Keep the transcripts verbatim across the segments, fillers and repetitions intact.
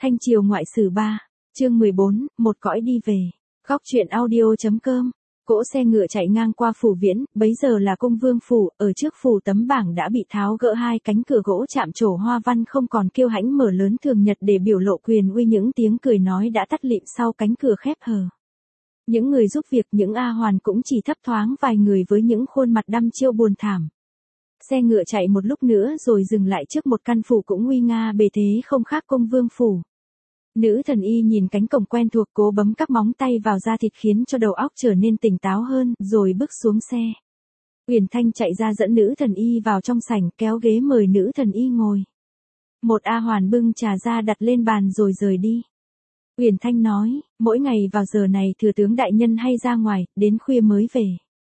Thanh Triều Ngoại Sử ba, chương mười bốn, một cõi đi về. Góc truyện audio.com. Cỗ xe ngựa chạy ngang qua phủ Viễn, bấy giờ là Cung Vương phủ, ở trước phủ tấm bảng đã bị tháo gỡ hai cánh cửa gỗ chạm trổ hoa văn không còn kiêu hãnh mở lớn thường nhật để biểu lộ quyền uy, những tiếng cười nói đã tắt lịm sau cánh cửa khép hờ. Những người giúp việc, những A Hoàn cũng chỉ thấp thoáng vài người với những khuôn mặt đăm chiêu buồn thảm. Xe ngựa chạy một lúc nữa rồi dừng lại trước một căn phủ cũng nguy nga bề thế không khác Cung Vương phủ. Nữ thần y nhìn cánh cổng quen thuộc cố bấm các móng tay vào da thịt khiến cho đầu óc trở nên tỉnh táo hơn, rồi bước xuống xe. Uyển Thanh chạy ra dẫn nữ thần y vào trong sảnh, kéo ghế mời nữ thần y ngồi. Một A Hoàn bưng trà ra đặt lên bàn rồi rời đi. Uyển Thanh nói, mỗi ngày vào giờ này thừa tướng đại nhân hay ra ngoài, đến khuya mới về.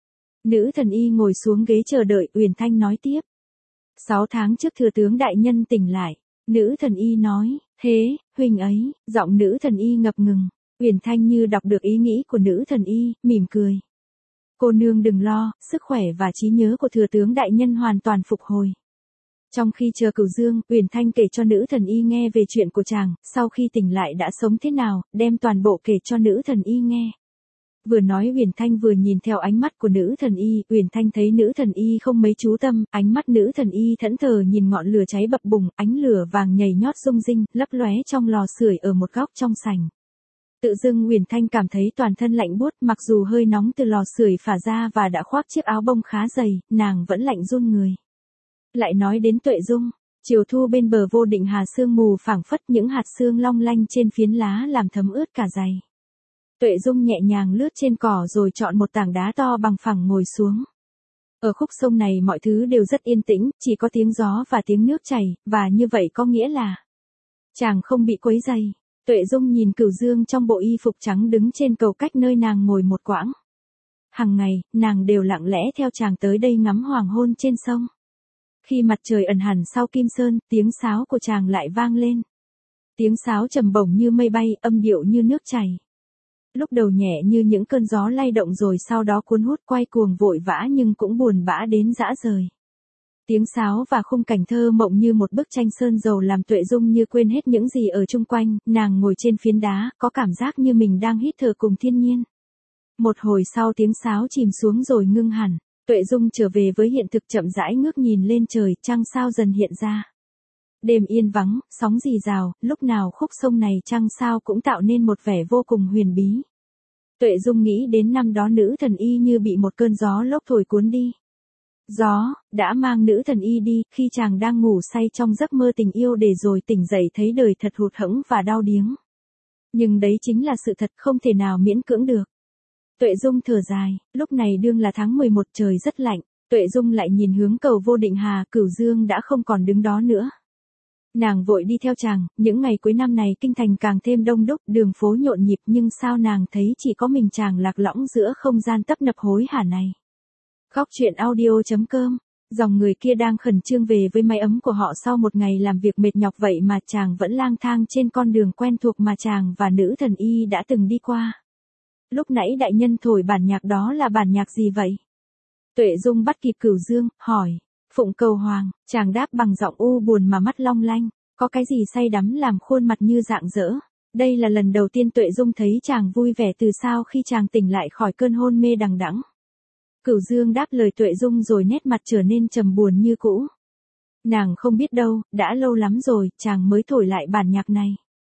Nữ thần y ngồi xuống ghế chờ đợi, Uyển Thanh nói tiếp. Sáu tháng trước thừa tướng đại nhân tỉnh lại. Nữ thần y nói, thế, huynh ấy, giọng nữ thần y ngập ngừng. Uyển Thanh như đọc được ý nghĩ của nữ thần y, mỉm cười. Cô nương đừng lo, sức khỏe và trí nhớ của thừa tướng đại nhân hoàn toàn phục hồi. Trong khi chờ Cửu Dương, Uyển Thanh kể cho nữ thần y nghe về chuyện của chàng, sau khi tỉnh lại đã sống thế nào, đem toàn bộ kể cho nữ thần y nghe. Vừa nói Uyển Thanh vừa nhìn theo ánh mắt của nữ thần y, Uyển Thanh thấy nữ thần y không mấy chú tâm, ánh mắt nữ thần y thẫn thờ nhìn ngọn lửa cháy bập bùng, ánh lửa vàng nhảy nhót rung rinh, lấp lóe trong lò sưởi ở một góc trong sảnh. Tự dưng Uyển Thanh cảm thấy toàn thân lạnh buốt, mặc dù hơi nóng từ lò sưởi phả ra và đã khoác chiếc áo bông khá dày, nàng vẫn lạnh run người. Lại nói đến Tuệ Dung, chiều thu bên bờ Vô Định Hà sương mù phảng phất, những hạt sương long lanh trên phiến lá làm thấm ướt cả giày. Tuệ Dung nhẹ nhàng lướt trên cỏ rồi chọn một tảng đá to bằng phẳng ngồi xuống. Ở khúc sông này mọi thứ đều rất yên tĩnh, chỉ có tiếng gió và tiếng nước chảy, và như vậy có nghĩa là chàng không bị quấy rầy. Tuệ Dung nhìn Cửu Dương trong bộ y phục trắng đứng trên cầu cách nơi nàng ngồi một quãng. Hằng ngày, nàng đều lặng lẽ theo chàng tới đây ngắm hoàng hôn trên sông. Khi mặt trời ẩn hẳn sau Kim Sơn, tiếng sáo của chàng lại vang lên. Tiếng sáo trầm bổng như mây bay, âm điệu như nước chảy. Lúc đầu nhẹ như những cơn gió lay động rồi sau đó cuốn hút quay cuồng vội vã nhưng cũng buồn bã đến dã rời. Tiếng sáo và khung cảnh thơ mộng như một bức tranh sơn dầu làm Tuệ Dung như quên hết những gì ở chung quanh, nàng ngồi trên phiến đá, có cảm giác như mình đang hít thở cùng thiên nhiên. Một hồi sau tiếng sáo chìm xuống rồi ngưng hẳn, Tuệ Dung trở về với hiện thực chậm rãi ngước nhìn lên trời, trăng sao dần hiện ra. Đêm yên vắng, sóng rì rào, lúc nào khúc sông này trăng sao cũng tạo nên một vẻ vô cùng huyền bí. Tuệ Dung nghĩ đến năm đó nữ thần y như bị một cơn gió lốc thổi cuốn đi. Gió, đã mang nữ thần y đi, khi chàng đang ngủ say trong giấc mơ tình yêu để rồi tỉnh dậy thấy đời thật hụt hẫng và đau điếng. Nhưng đấy chính là sự thật không thể nào miễn cưỡng được. Tuệ Dung thở dài, lúc này đương là tháng mười một trời rất lạnh, Tuệ Dung lại nhìn hướng cầu Vô Định Hà, Cửu Dương đã không còn đứng đó nữa. Nàng vội đi theo chàng, những ngày cuối năm này kinh thành càng thêm đông đúc, đường phố nhộn nhịp nhưng sao nàng thấy chỉ có mình chàng lạc lõng giữa không gian tấp nập hối hả này. Góc truyện audio.com, dòng người kia đang khẩn trương về với mái ấm của họ sau một ngày làm việc mệt nhọc vậy mà chàng vẫn lang thang trên con đường quen thuộc mà chàng và nữ thần y đã từng đi qua. Lúc nãy đại nhân thổi bản nhạc đó là bản nhạc gì vậy? Tuệ Dung bắt kịp Cửu Dương, hỏi. Phụng Cầu Hoàng, chàng đáp bằng giọng u buồn mà mắt long lanh, có cái gì say đắm làm khuôn mặt như rạng rỡ. Đây là lần đầu tiên Tuệ Dung thấy chàng vui vẻ từ sau khi chàng tỉnh lại khỏi cơn hôn mê đằng đẵng. Cửu Dương đáp lời Tuệ Dung rồi nét mặt trở nên trầm buồn như cũ. Nàng không biết đâu, đã lâu lắm rồi, chàng mới thổi lại bản nhạc này.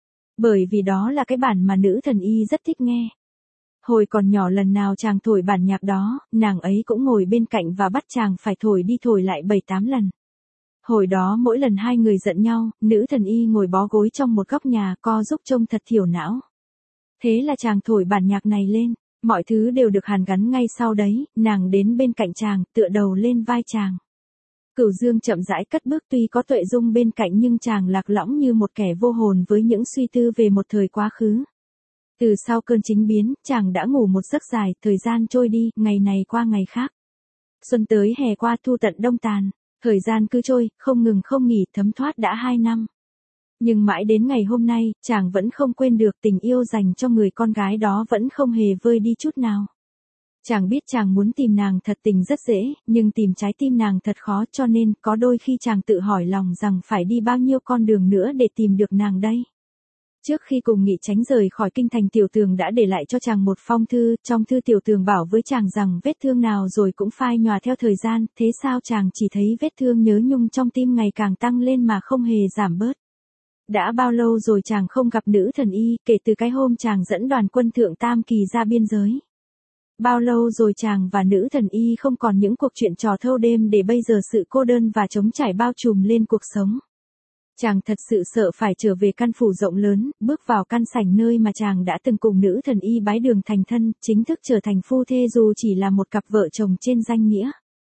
Bởi vì đó là cái bản mà nữ thần y rất thích nghe. Hồi còn nhỏ lần nào chàng thổi bản nhạc đó, nàng ấy cũng ngồi bên cạnh và bắt chàng phải thổi đi thổi lại bảy tám lần. Hồi đó mỗi lần hai người giận nhau, nữ thần y ngồi bó gối trong một góc nhà co giúp trông thật thiểu não. Thế là chàng thổi bản nhạc này lên, mọi thứ đều được hàn gắn ngay sau đấy, nàng đến bên cạnh chàng, tựa đầu lên vai chàng. Cửu Dương chậm rãi cất bước tuy có Tuệ Dung bên cạnh nhưng chàng lạc lõng như một kẻ vô hồn với những suy tư về một thời quá khứ. Từ sau cơn chính biến, chàng đã ngủ một giấc dài, thời gian trôi đi, ngày này qua ngày khác. Xuân tới hè qua thu tận đông tàn, thời gian cứ trôi, không ngừng không nghỉ, thấm thoát đã hai năm. Nhưng mãi đến ngày hôm nay, chàng vẫn không quên được tình yêu dành cho người con gái đó vẫn không hề vơi đi chút nào. Chàng biết chàng muốn tìm nàng thật tình rất dễ, nhưng tìm trái tim nàng thật khó cho nên có đôi khi chàng tự hỏi lòng rằng phải đi bao nhiêu con đường nữa để tìm được nàng đây. Trước khi cùng Nghị Chánh rời khỏi kinh thành, Tiểu Tường đã để lại cho chàng một phong thư, trong thư Tiểu Tường bảo với chàng rằng vết thương nào rồi cũng phai nhòa theo thời gian, thế sao chàng chỉ thấy vết thương nhớ nhung trong tim ngày càng tăng lên mà không hề giảm bớt. Đã bao lâu rồi chàng không gặp nữ thần y, kể từ cái hôm chàng dẫn đoàn quân Thượng Tam Kỳ ra biên giới. Bao lâu rồi chàng và nữ thần y không còn những cuộc chuyện trò thâu đêm, để bây giờ sự cô đơn và trống trải bao trùm lên cuộc sống. Chàng thật sự sợ phải trở về căn phủ rộng lớn, bước vào căn sảnh nơi mà chàng đã từng cùng nữ thần y bái đường thành thân, chính thức trở thành phu thê dù chỉ là một cặp vợ chồng trên danh nghĩa.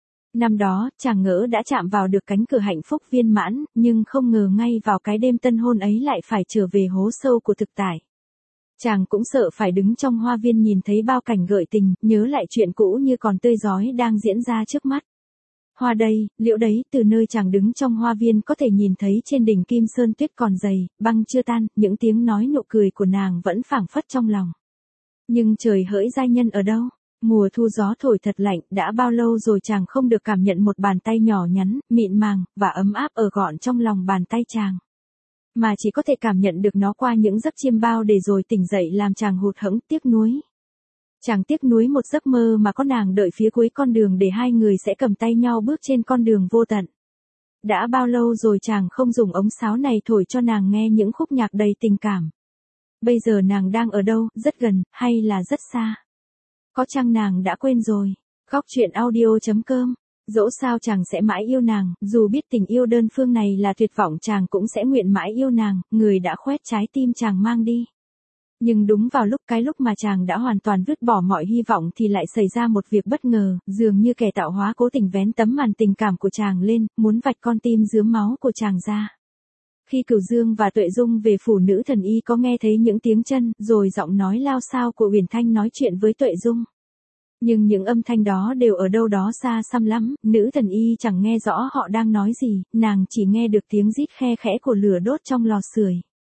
Năm đó, chàng ngỡ đã chạm vào được cánh cửa hạnh phúc viên mãn, nhưng không ngờ ngay vào cái đêm tân hôn ấy lại phải trở về hố sâu của thực tại. Chàng cũng sợ phải đứng trong hoa viên nhìn thấy bao cảnh gợi tình, nhớ lại chuyện cũ như còn tươi rói đang diễn ra trước mắt. Hoa đây, liễu đấy, từ nơi chàng đứng trong hoa viên có thể nhìn thấy trên đỉnh Kim Sơn tuyết còn dày, băng chưa tan, những tiếng nói nụ cười của nàng vẫn phảng phất trong lòng. Nhưng trời hỡi giai nhân ở đâu? Mùa thu gió thổi thật lạnh, đã bao lâu rồi chàng không được cảm nhận một bàn tay nhỏ nhắn, mịn màng, và ấm áp ở gọn trong lòng bàn tay chàng. Mà chỉ có thể cảm nhận được nó qua những giấc chiêm bao, để rồi tỉnh dậy làm chàng hụt hẫng, tiếc nuối. Chàng tiếc nuối một giấc mơ mà có nàng đợi phía cuối con đường, để hai người sẽ cầm tay nhau bước trên con đường vô tận. Đã bao lâu rồi chàng không dùng ống sáo này thổi cho nàng nghe những khúc nhạc đầy tình cảm. Bây giờ nàng đang ở đâu, rất gần, hay là rất xa? Có chăng nàng đã quên rồi? Góc truyện audio chấm com. Dẫu sao chàng sẽ mãi yêu nàng, dù biết tình yêu đơn phương này là tuyệt vọng, chàng cũng sẽ nguyện mãi yêu nàng, người đã khoét trái tim chàng mang đi. Nhưng đúng vào lúc cái lúc mà chàng đã hoàn toàn vứt bỏ mọi hy vọng thì lại xảy ra một việc bất ngờ, dường như kẻ tạo hóa cố tình vén tấm màn tình cảm của chàng lên, muốn vạch con tim rướm máu của chàng ra. Khi Cửu Dương và Tuệ Dung về phủ nữ thần y, có nghe thấy những tiếng chân, rồi giọng nói lao xao của Uyển Thanh nói chuyện với Tuệ Dung. Nhưng những âm thanh đó đều ở đâu đó xa xăm lắm, nữ thần y chẳng nghe rõ họ đang nói gì, nàng chỉ nghe được tiếng rít khe khẽ của lửa đốt trong lò sưởi.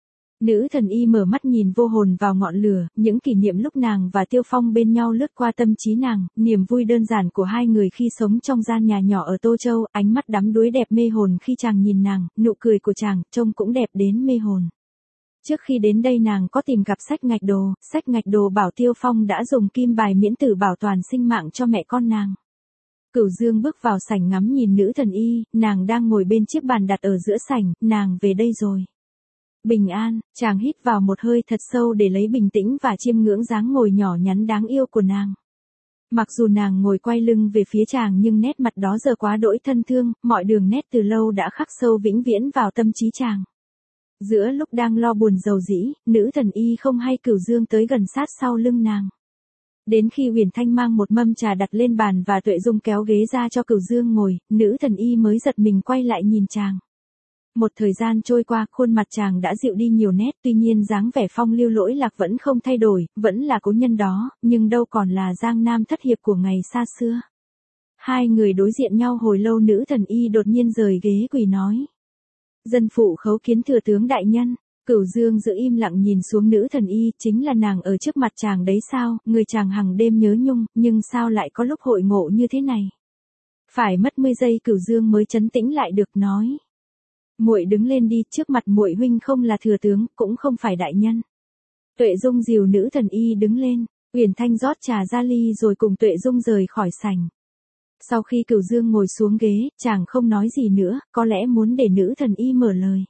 Nữ thần y mở mắt nhìn vô hồn vào ngọn lửa, những kỷ niệm lúc nàng và Tiêu Phong bên nhau lướt qua tâm trí nàng, niềm vui đơn giản của hai người khi sống trong gian nhà nhỏ ở Tô Châu, ánh mắt đắm đuối đẹp mê hồn khi chàng nhìn nàng, nụ cười của chàng, trông cũng đẹp đến mê hồn. Trước khi đến đây nàng có tìm gặp Sách Ngạch Đồ, Sách Ngạch Đồ bảo Tiêu Phong đã dùng kim bài miễn tử bảo toàn sinh mạng cho mẹ con nàng. Cửu Dương bước vào sảnh ngắm nhìn nữ thần y, nàng đang ngồi bên chiếc bàn đặt ở giữa sảnh, nàng về đây rồi. Bình an, chàng hít vào một hơi thật sâu để lấy bình tĩnh và chiêm ngưỡng dáng ngồi nhỏ nhắn đáng yêu của nàng. Mặc dù nàng ngồi quay lưng về phía chàng nhưng nét mặt đó giờ quá đỗi thân thương, mọi đường nét từ lâu đã khắc sâu vĩnh viễn vào tâm trí chàng. Giữa lúc đang lo buồn rầu rĩ, nữ thần y không hay Cửu Dương tới gần sát sau lưng nàng. Đến khi Uyển Thanh mang một mâm trà đặt lên bàn và Tuệ Dung kéo ghế ra cho Cửu Dương ngồi, nữ thần y mới giật mình quay lại nhìn chàng. Một thời gian trôi qua, khuôn mặt chàng đã dịu đi nhiều nét, tuy nhiên dáng vẻ phong lưu lỗi lạc vẫn không thay đổi, vẫn là cố nhân đó, nhưng đâu còn là Giang Nam thất hiệp của ngày xa xưa. Hai người đối diện nhau hồi lâu, nữ thần y đột nhiên rời ghế quỳ nói. Dân phụ khấu kiến thừa tướng đại nhân. Cửu Dương giữ im lặng nhìn xuống nữ thần y, chính là nàng ở trước mặt chàng đấy sao, người chàng hằng đêm nhớ nhung, nhưng sao lại có lúc hội ngộ như thế này. Phải mất mười giây Cửu Dương mới trấn tĩnh lại được, nói. Muội đứng lên đi, trước mặt muội huynh không là thừa tướng, cũng không phải đại nhân. Tuệ Dung dìu nữ thần y đứng lên, Uyển Thanh rót trà ra ly rồi cùng Tuệ Dung rời khỏi sảnh. Sau khi Cửu Dương ngồi xuống ghế, chàng không nói gì nữa, có lẽ muốn để nữ thần y mở lời.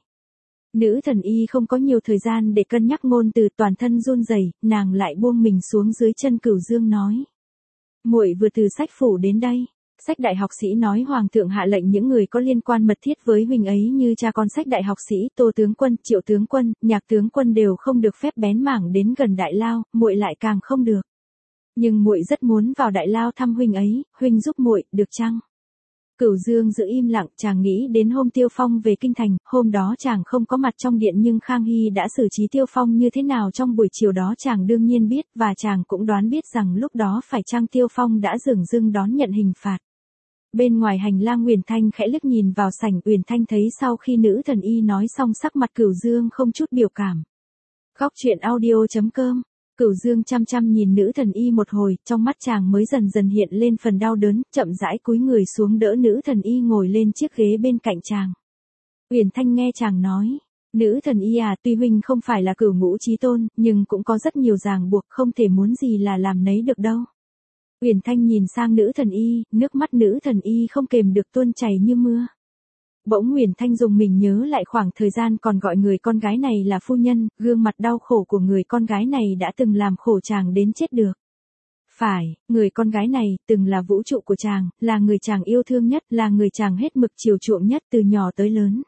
Nữ thần y không có nhiều thời gian để cân nhắc ngôn từ, toàn thân run rẩy, nàng lại buông mình xuống dưới chân Cửu Dương nói. Muội vừa từ Sách phủ đến đây. Sách đại học sĩ nói hoàng thượng hạ lệnh những người có liên quan mật thiết với huynh ấy như cha con Sách đại học sĩ, Tô tướng quân, Triệu tướng quân, Nhạc tướng quân đều không được phép bén mảng đến gần đại lao, muội lại càng không được. Nhưng muội rất muốn vào đại lao thăm huynh ấy, huynh giúp muội, được chăng? Cửu Dương giữ im lặng, chàng nghĩ đến hôm Tiêu Phong về kinh thành, hôm đó chàng không có mặt trong điện nhưng Khang Hy đã xử trí Tiêu Phong như thế nào trong buổi chiều đó chàng đương nhiên biết, và chàng cũng đoán biết rằng lúc đó phải chăng Tiêu Phong đã dửng dưng đón nhận hình phạt. Bên ngoài hành lang Uyển Thanh khẽ liếc nhìn vào sảnh, Uyển Thanh thấy sau khi nữ thần y nói xong sắc mặt Cửu Dương không chút biểu cảm. Góc truyện audio chấm com. Cửu Dương chăm chăm nhìn nữ thần y một hồi, trong mắt chàng mới dần dần hiện lên phần đau đớn, chậm rãi cúi người xuống đỡ nữ thần y ngồi lên chiếc ghế bên cạnh chàng. Uyển Thanh nghe chàng nói, Nữ thần y à, tuy huynh không phải là cửu ngũ chí tôn, nhưng cũng có rất nhiều ràng buộc, không thể muốn gì là làm nấy được đâu. Uyển Thanh nhìn sang nữ thần y, nước mắt nữ thần y không kềm được tuôn chảy như mưa. Bỗng Uyển Thanh dùng mình nhớ lại khoảng thời gian còn gọi người con gái này là phu nhân, gương mặt đau khổ của người con gái này đã từng làm khổ chàng đến chết được. Phải, người con gái này từng là vũ trụ của chàng, là người chàng yêu thương nhất, là người chàng hết mực chiều chuộng nhất từ nhỏ tới lớn.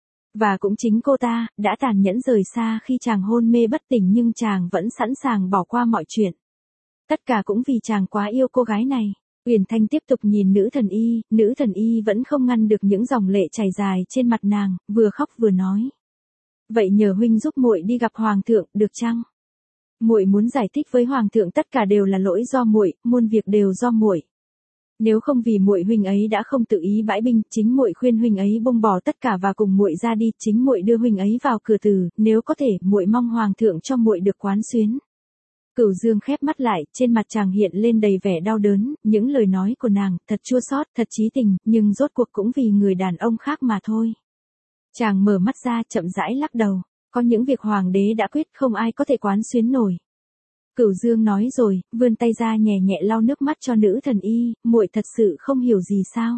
Và cũng chính cô ta, đã tàn nhẫn rời xa khi chàng hôn mê bất tỉnh nhưng chàng vẫn sẵn sàng bỏ qua mọi chuyện. Tất cả cũng vì chàng quá yêu cô gái này. Uyển Thanh tiếp tục nhìn nữ thần y, nữ thần y vẫn không ngăn được những dòng lệ chảy dài trên mặt nàng, vừa khóc vừa nói. Vậy nhờ huynh giúp muội đi gặp hoàng thượng, được chăng? Muội muốn giải thích với hoàng thượng tất cả đều là lỗi do muội, muôn việc đều do muội. Nếu không vì muội huynh ấy đã không tự ý bãi binh, chính muội khuyên huynh ấy buông bỏ tất cả và cùng muội ra đi, chính muội đưa huynh ấy vào cửa tử, nếu có thể, muội mong hoàng thượng cho muội được quán xuyến. Cửu Dương khép mắt lại, trên mặt chàng hiện lên đầy vẻ đau đớn, những lời nói của nàng, thật chua xót, thật chí tình, nhưng rốt cuộc cũng vì người đàn ông khác mà thôi. Chàng mở mắt ra, chậm rãi lắc đầu, có những việc hoàng đế đã quyết không ai có thể quán xuyến nổi. Cửu Dương nói rồi, vươn tay ra nhẹ nhẹ lau nước mắt cho nữ thần y, muội thật sự không hiểu gì sao?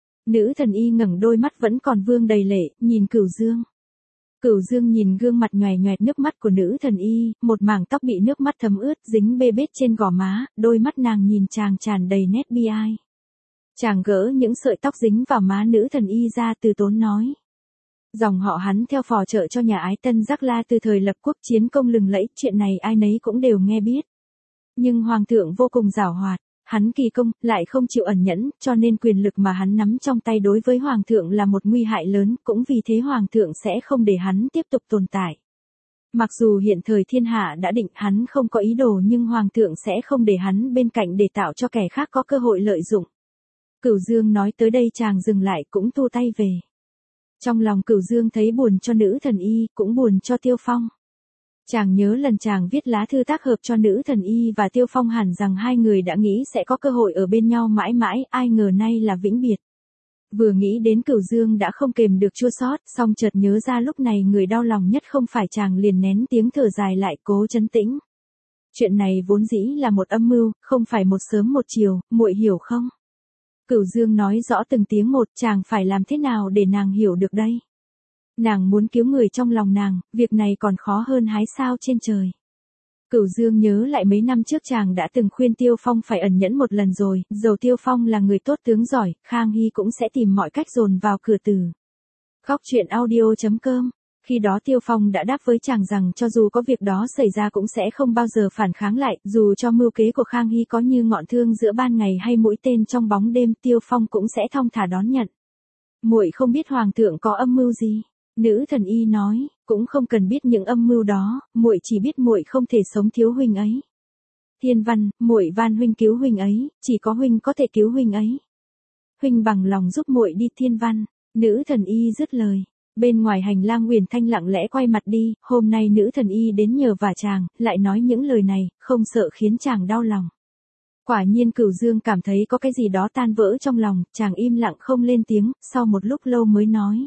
Nữ thần y ngẩng đôi mắt vẫn còn vương đầy lệ, nhìn Cửu Dương. Cửu Dương nhìn gương mặt nhòe nhòe nước mắt của nữ thần y, một mảng tóc bị nước mắt thấm ướt dính bê bết trên gò má, đôi mắt nàng nhìn chàng tràn đầy nét bi ai. Chàng gỡ những sợi tóc dính vào má nữ thần y ra từ tốn nói. Dòng họ hắn theo phò trợ cho nhà Ái Tân Giác La từ thời lập quốc chiến công lừng lẫy, chuyện này ai nấy cũng đều nghe biết. Nhưng hoàng thượng vô cùng giảo hoạt, hắn kỳ công, lại không chịu ẩn nhẫn, cho nên quyền lực mà hắn nắm trong tay đối với hoàng thượng là một nguy hại lớn, cũng vì thế hoàng thượng sẽ không để hắn tiếp tục tồn tại. Mặc dù hiện thời thiên hạ đã định hắn không có ý đồ nhưng hoàng thượng sẽ không để hắn bên cạnh để tạo cho kẻ khác có cơ hội lợi dụng. Cửu Dương nói tới đây chàng dừng lại cũng thu tay về. Trong lòng Cửu Dương thấy buồn cho nữ thần y, cũng buồn cho Tiêu Phong. Chàng nhớ lần chàng viết lá thư tác hợp cho nữ thần y và Tiêu Phong hẳn rằng hai người đã nghĩ sẽ có cơ hội ở bên nhau mãi mãi, ai ngờ nay là vĩnh biệt. Vừa nghĩ đến Cửu Dương đã không kềm được chua xót, song chợt nhớ ra lúc này người đau lòng nhất không phải chàng, liền nén tiếng thở dài lại cố trấn tĩnh. Chuyện này vốn dĩ là một âm mưu, không phải một sớm một chiều, muội hiểu không? Cửu Dương nói rõ từng tiếng một, chàng phải làm thế nào để nàng hiểu được đây? Nàng muốn cứu người trong lòng nàng, việc này còn khó hơn hái sao trên trời. Cửu Dương nhớ lại mấy năm trước chàng đã từng khuyên Tiêu Phong phải ẩn nhẫn một lần rồi, dầu Tiêu Phong là người tốt tướng giỏi, Khang Hy cũng sẽ tìm mọi cách dồn vào cửa tử. Góc truyện audio chấm com. Khi đó Tiêu Phong đã đáp với chàng rằng cho dù có việc đó xảy ra cũng sẽ không bao giờ phản kháng lại, dù cho mưu kế của Khang Hy có như ngọn thương giữa ban ngày hay mũi tên trong bóng đêm, Tiêu Phong cũng sẽ thong thả đón nhận. Muội không biết hoàng thượng có âm mưu gì? Nữ thần y nói, cũng không cần biết những âm mưu đó, muội chỉ biết muội không thể sống thiếu huynh ấy. Thiên Văn, muội van huynh cứu huynh ấy, chỉ có huynh có thể cứu huynh ấy. Huynh bằng lòng giúp muội đi. Thiên Văn. Nữ thần y dứt lời. Bên ngoài hành lang Uyển Thanh lặng lẽ quay mặt đi, hôm nay nữ thần y đến nhờ vả chàng, lại nói những lời này, không sợ khiến chàng đau lòng. Quả nhiên Cửu Dương cảm thấy có cái gì đó tan vỡ trong lòng, chàng im lặng không lên tiếng, sau một lúc lâu mới nói.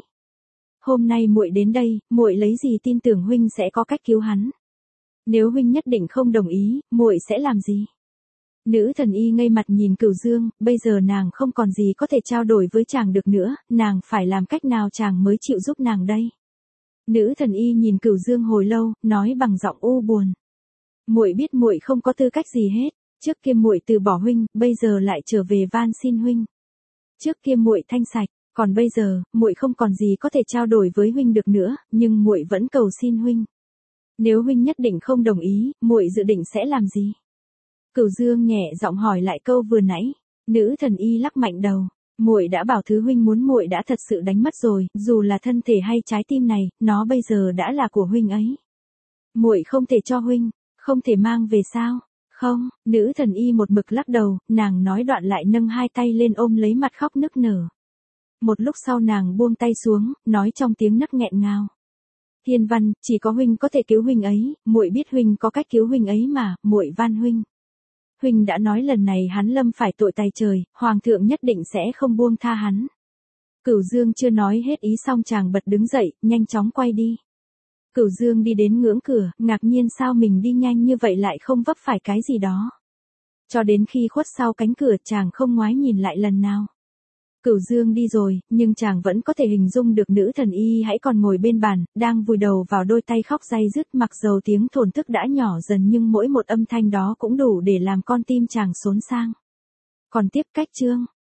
Hôm nay muội đến đây, muội lấy gì tin tưởng huynh sẽ có cách cứu hắn? Nếu huynh nhất định không đồng ý, muội sẽ làm gì? Nữ thần y ngây mặt nhìn Cửu Dương, bây giờ nàng không còn gì có thể trao đổi với chàng được nữa, nàng phải làm cách nào chàng mới chịu giúp nàng đây? Nữ thần y nhìn Cửu Dương hồi lâu, nói bằng giọng u buồn. Muội biết muội không có tư cách gì hết, trước kia muội từ bỏ huynh, bây giờ lại trở về van xin huynh. Trước kia muội thanh sạch, còn bây giờ, muội không còn gì có thể trao đổi với huynh được nữa, nhưng muội vẫn cầu xin huynh. Nếu huynh nhất định không đồng ý, muội dự định sẽ làm gì? Cửu Dương nhẹ giọng hỏi lại câu vừa nãy. Nữ thần y lắc mạnh đầu. Muội đã bảo thứ huynh muốn muội đã thật sự đánh mất rồi, dù là thân thể hay trái tim này, nó bây giờ đã là của huynh ấy. Muội không thể cho huynh, không thể mang về sao? Không, nữ thần y một mực lắc đầu, nàng nói đoạn lại nâng hai tay lên ôm lấy mặt khóc nức nở. Một lúc sau nàng buông tay xuống, nói trong tiếng nấc nghẹn ngào. Thiên Văn, chỉ có huynh có thể cứu huynh ấy, muội biết huynh có cách cứu huynh ấy mà, muội van huynh. Huynh đã nói lần này hắn lâm phải tội tày trời, hoàng thượng nhất định sẽ không buông tha hắn. Cửu Dương chưa nói hết ý xong chàng bật đứng dậy, nhanh chóng quay đi. Cửu Dương đi đến ngưỡng cửa, ngạc nhiên sao mình đi nhanh như vậy lại không vấp phải cái gì đó. Cho đến khi khuất sau cánh cửa chàng không ngoái nhìn lại lần nào. Cửu Dương đi rồi, nhưng chàng vẫn có thể hình dung được nữ thần y hãy còn ngồi bên bàn, đang vùi đầu vào đôi tay khóc day dứt, mặc dầu tiếng thổn thức đã nhỏ dần nhưng mỗi một âm thanh đó cũng đủ để làm con tim chàng xốn sang. Còn tiếp cách chương